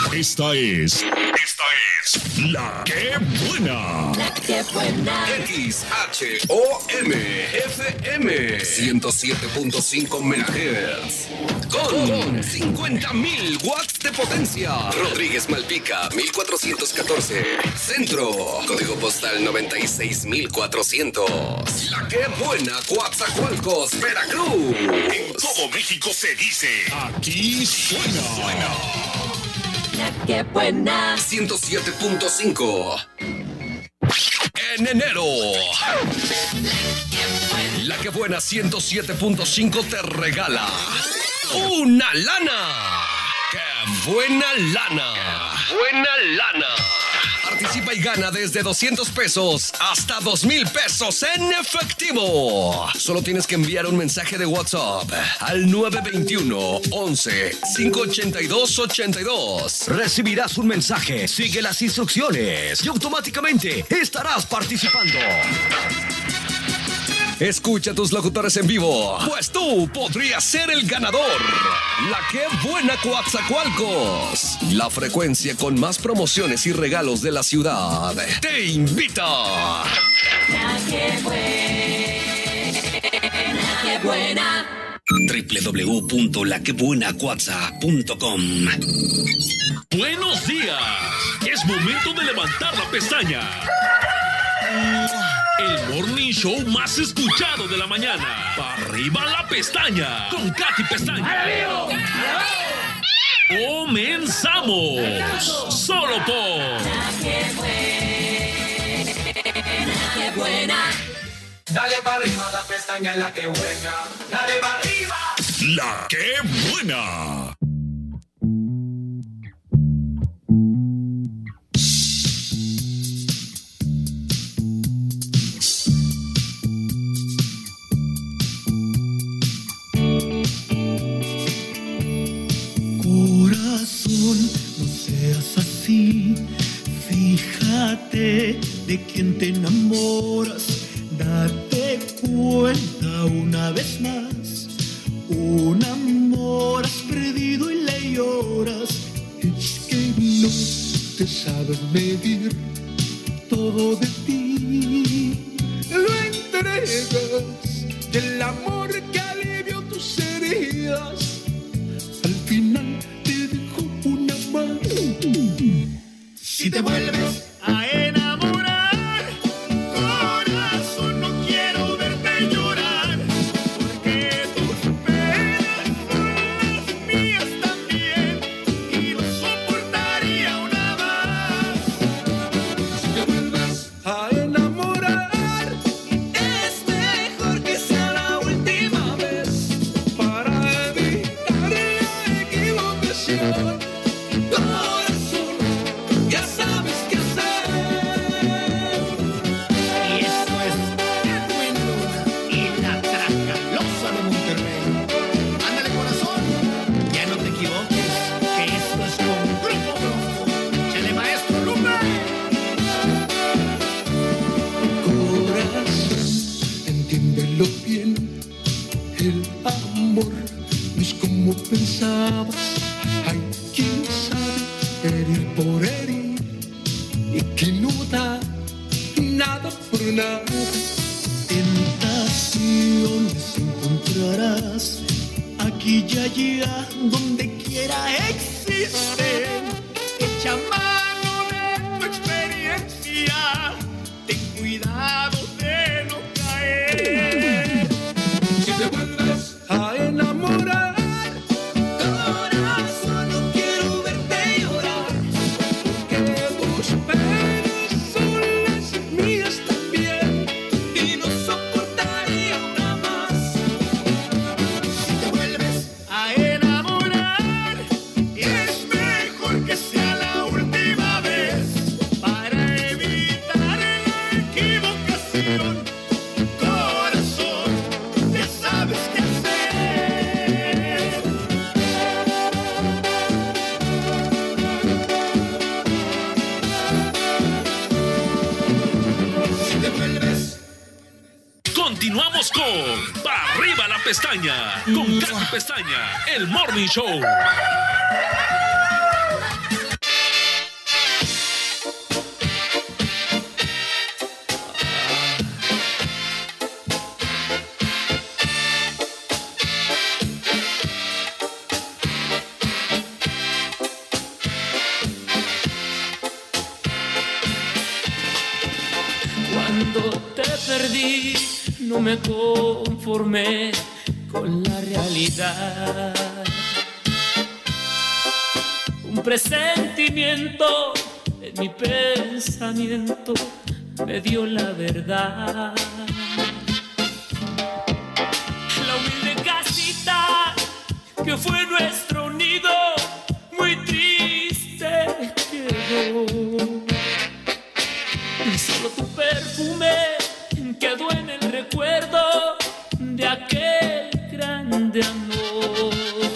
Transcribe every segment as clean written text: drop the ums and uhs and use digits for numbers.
Esta es La Que Buena. La Que Buena. XHOM-FM 107.5 MHz. Con 50.000 watts de potencia. Rodríguez Malpica, 1414. Centro. Código postal 96.400. La Que Buena, Coatzacoalcos, Veracruz. En todo México se dice, aquí suena. La Que Buena. 107.5. En enero, La Que Buena 107.5 te regala una lana. ¡Qué buena lana! ¡Buena lana! Participa y gana desde 200 pesos hasta 2,000 pesos en efectivo. Solo tienes que enviar un mensaje de WhatsApp al 921 11 582 82. Recibirás un mensaje, sigue las instrucciones y automáticamente estarás participando. Escucha a tus locutores en vivo, pues tú podrías ser el ganador. La Que Buena Coatzacoalcos, la frecuencia con más promociones y regalos de la ciudad, te invita. La Que Buena. www.laquebuenacoatza.com. Buenos días. Es momento de levantar la pestaña. El morning show más escuchado de la mañana. ¡Pa' arriba la pestaña! Con Katy Pestaña. ¡Comenzamos! Solo por La Que Buena. Dale para arriba la pestaña, La Que Buena. Dale para arriba. La Que Buena. Corazón, no seas así. Fíjate de quién te enamoras. Date cuenta una vez más. Un amor has perdido y le lloras. Es que no te sabes medir todo de ti. Lo entregas del amor que alivió tus heridas. Al final te dejo una más. Si te vuelves a enamorar, corazón, no quiero verte llorar, porque tus penas son las mías también, y no soportaría una más. Si te vuelves a enamorar, es mejor que sea la última vez, para evitar la equivocación. Corazón, ya sabes qué hacer. Y esto es Edwin Luna y la Tracalosa de Monterrey. Ándale, corazón, ya no te equivoques, que esto es con Grupo Rojo. ¡Chale, maestro Luna! Corazón, entiéndelo bien. El amor no es como pensabas. Hay quien sabe herir por herir y que no da nada por nada. Tentaciones encontrarás aquí y allá, donde quiera existen. Echa mano de tu experiencia, ten cuidado de no caer. Si te vuelves a enamorar, corazón, no quiero verte llorar, porque tus penas son las mías también, y no soportaría una más. Si te vuelves a enamorar, es mejor que sea la última vez, para evitar la equivocación. Corazón, ya sabes qué hacer. Si te vuelves Continuamos con Pa' arriba la pestaña. Con Katy Pestaña, el morning show. Cuando te perdí, no me conformé con la realidad. Un presentimiento en mi pensamiento me dio la verdad. La humilde casita que fue nuestro nido, muy triste quedó. Y solo tu perfume quedó en el recuerdo de aquel grande amor.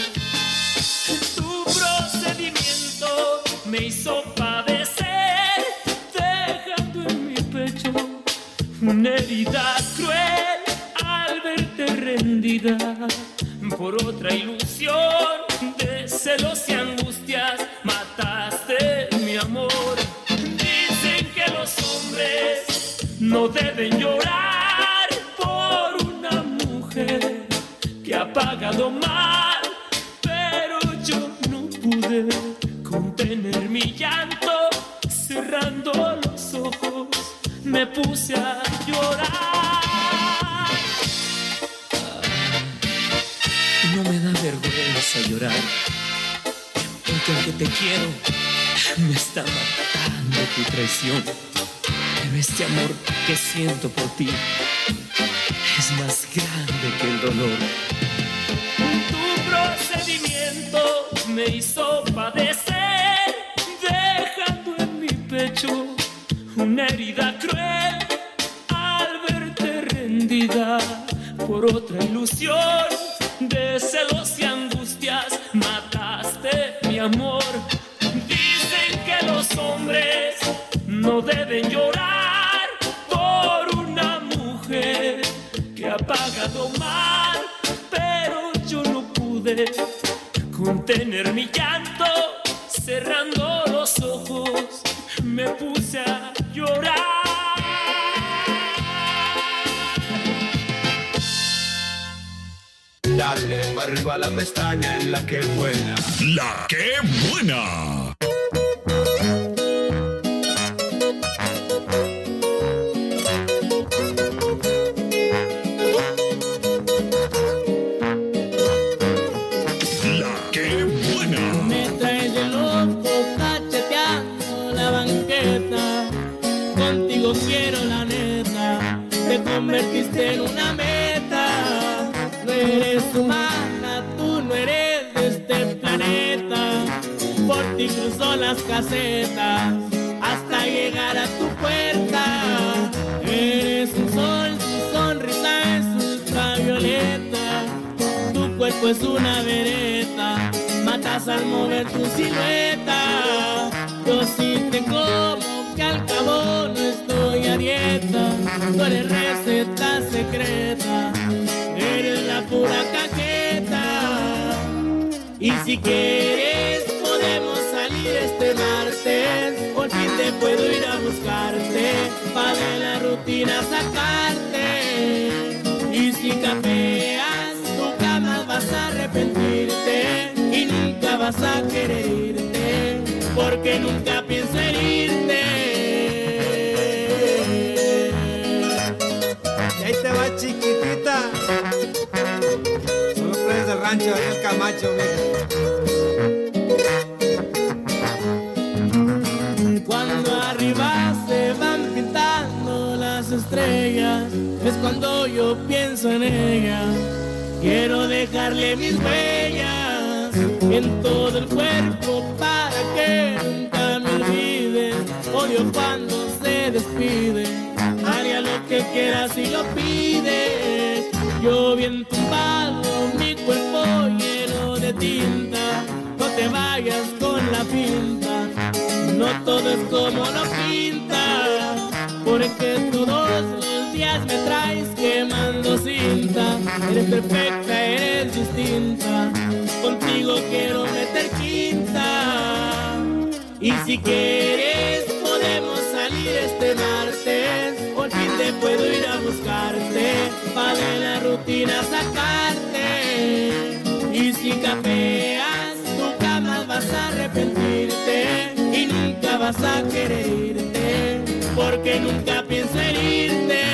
Tu procedimiento me hizo padecer, dejando en mi pecho una herida cruel al verte rendida por otra ilusión de celos y angustias. Mataste mi amor. Dicen que los hombres no deben llorar por una mujer que ha pagado mal, pero yo no pude contener mi llanto. Cerrando los ojos me puse a llorar. No me da vergüenza llorar, porque aunque te quiero, me está matando tu traición. Pero este amor que siento por ti es más grande que el dolor. Tu procedimiento me hizo padecer, dejando en mi pecho una herida cruel al verte rendida por otra ilusión de celos y angustias. Mataste mi amor. Dicen que los hombres no deben llorar por una mujer que ha pagado mal, pero yo no pude contener mi llanto. Cerrando los ojos me puse a llorar. Dale para arriba la pestaña en la que buena. La que buena. La que buena. Me traes de loco cacheteando la banqueta. Contigo quiero la neta. Te convertiste en una meta. No eres humana, tú no eres de este planeta. Por ti cruzó las casetas hasta llegar a tu puerta. Eres un sol, tu sonrisa es ultravioleta. Tu cuerpo es una vereta, matas al mover tu silueta. Yo sí te como, que al cabo no estoy a dieta. No eres receta secreta, eres la pura caqueta. Y si quieres podemos salir este martes, por fin te puedo ir a buscarte, pa' de la rutina sacarte. Y si capeas tu cama vas a arrepentirte y nunca vas a querer irte, porque nunca pienso herirte. Y ahí te va, chiquitita. Son los playas del rancho, ahí el Camacho, mira. Cuando arriba se van pintando las estrellas, es cuando yo pienso en ella. Quiero dejarle mis huellas en todo el cuerpo para que nunca me olvide. Odio cuando se despide, haría lo que quiera si lo pide. Yo bien tumbado, mi cuerpo lleno de tinta. No te vayas con la pinta, no todo es como lo pinta. Porque todos los días me traes quemando cinta. Eres perfecta, eres distinta, contigo quiero meter quinta. Y si quieres podemos salir este martes, por fin te puedo ir a buscarte, pa' de la rutina sacarte. Y si capeas tu cama vas a arrepentirte y nunca vas a querer irte, porque nunca pienso herirte.